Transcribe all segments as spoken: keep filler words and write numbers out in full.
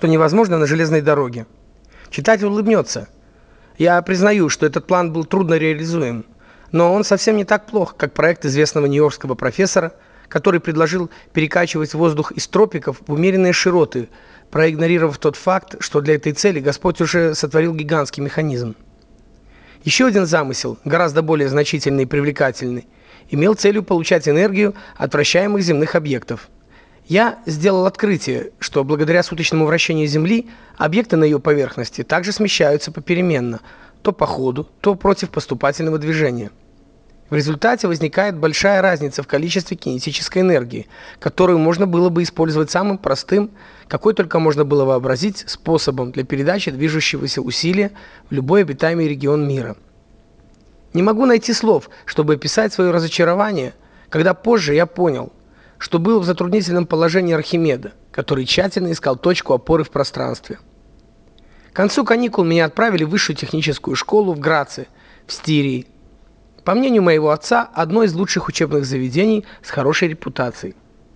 что невозможно на железной дороге. Читатель улыбнется. Я признаю, что этот план был трудно реализуем, но он совсем не так плох, как проект известного нью-йоркского профессора, который предложил перекачивать воздух из тропиков в умеренные широты, проигнорировав тот факт, что для этой цели Господь уже сотворил гигантский механизм. Еще один замысел, гораздо более значительный и привлекательный, имел целью получать энергию от вращаемых земных объектов. Я сделал открытие, что благодаря суточному вращению Земли объекты на ее поверхности также смещаются попеременно, то по ходу, то против поступательного движения. В результате возникает большая разница в количестве кинетической энергии, которую можно было бы использовать самым простым, какой только можно было вообразить, способом для передачи движущегося усилия в любой обитаемый регион мира. Не могу найти слов, чтобы описать свое разочарование, когда позже я понял, что был в затруднительном положении Архимеда, который тщательно искал точку опоры в пространстве. К концу каникул меня отправили в высшую техническую школу в Граце, в Стирии. По мнению моего отца, одно из лучших учебных заведений с хорошей репутацией.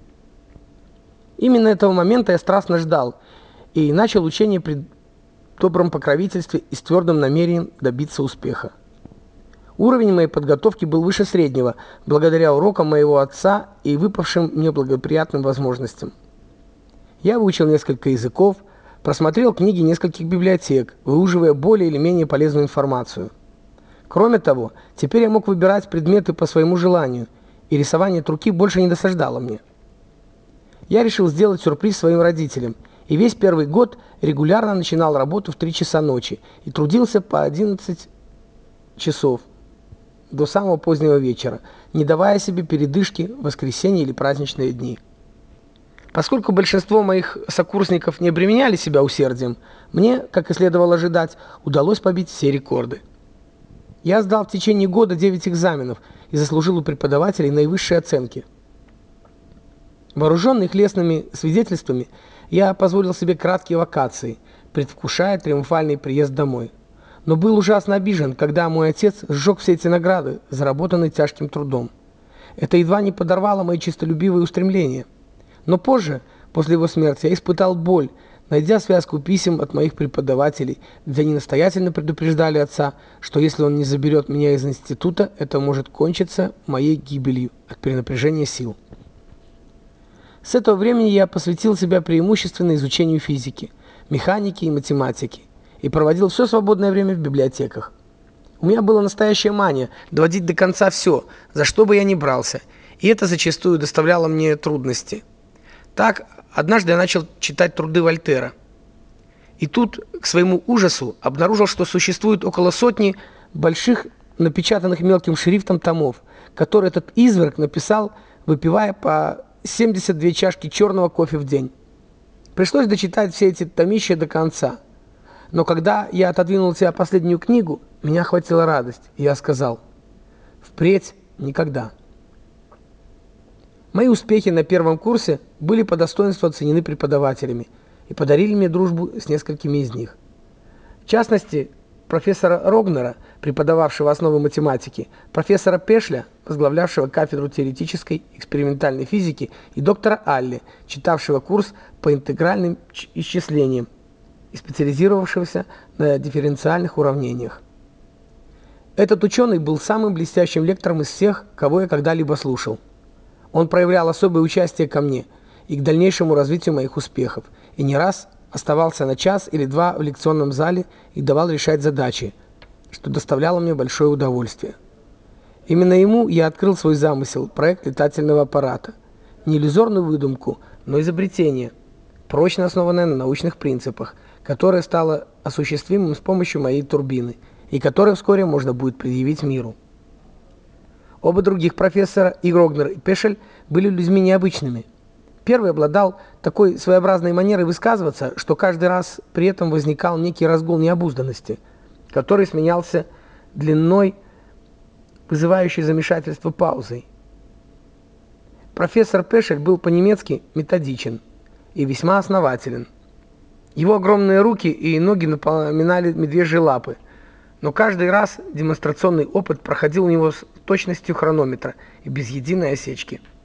Именно этого момента я страстно ждал и начал учение при добром покровительстве и с твердым намерением добиться успеха. Уровень моей подготовки был выше среднего, благодаря урокам моего отца и выпавшим мне благоприятным возможностям. Я выучил несколько языков, просмотрел книги нескольких библиотек, выуживая более или менее полезную информацию. Кроме того, теперь я мог выбирать предметы по своему желанию, и рисование от руки больше не досаждало мне. Я решил сделать сюрприз своим родителям, и весь первый год регулярно начинал работу в три часа ночи и трудился по одиннадцать часов до самого позднего вечера, не давая себе передышки в воскресенье или праздничные дни. Поскольку большинство моих сокурсников не обременяли себя усердием, мне, как и следовало ожидать, удалось побить все рекорды. Я сдал в течение года девять экзаменов и заслужил у преподавателей наивысшие оценки. Вооруженный хлестными свидетельствами, я позволил себе краткие вакации, предвкушая триумфальный приезд домой. Но был ужасно обижен, когда мой отец сжег все эти награды, заработанные тяжким трудом. Это едва не подорвало мои честолюбивые устремления. Но позже, после его смерти, я испытал боль, найдя связку писем от моих преподавателей, где они настоятельно предупреждали отца, что если он не заберет меня из института, это может кончиться моей гибелью от перенапряжения сил. С этого времени я посвятил себя преимущественно изучению физики, механики и математики и проводил все свободное время в библиотеках. У меня была настоящая мания доводить до конца все, за что бы я ни брался, и это зачастую доставляло мне трудности. Так, однажды я начал читать труды Вольтера. И тут, к своему ужасу, обнаружил, что существует около сотни больших, напечатанных мелким шрифтом томов, которые этот изверг написал, выпивая по семьдесят две чашки черного кофе в день. Пришлось дочитать все эти томища до конца. Но когда я отодвинул от себя последнюю книгу, меня охватила радость, и я сказал: «Впредь никогда». Мои успехи на первом курсе были по достоинству оценены преподавателями и подарили мне дружбу с несколькими из них. В частности, профессора Рогнера, преподававшего основы математики, профессора Пешля, возглавлявшего кафедру теоретической экспериментальной физики, и доктора Алли, читавшего курс по интегральным исчислениям и специализировавшегося на дифференциальных уравнениях. Этот ученый был самым блестящим лектором из всех, кого я когда-либо слушал. Он проявлял особое участие ко мне и к дальнейшему развитию моих успехов, и не раз оставался на час или два в лекционном зале и давал решать задачи, что доставляло мне большое удовольствие. Именно ему я открыл свой замысел, проект летательного аппарата. Не иллюзорную выдумку, но изобретение, прочно основанное на научных принципах, которое стало осуществимым с помощью моей турбины, и которое вскоре можно будет предъявить миру. Оба других профессора, и Рогнер, и Пешель, были людьми необычными. Первый обладал такой своеобразной манерой высказываться, что каждый раз при этом возникал некий разгул необузданности, который сменялся длинной, вызывающей замешательство паузой. Профессор Пешель был по-немецки методичен и весьма основателен. Его огромные руки и ноги напоминали медвежьи лапы, но каждый раз демонстрационный опыт проходил у него с точностью хронометра и без единой осечки.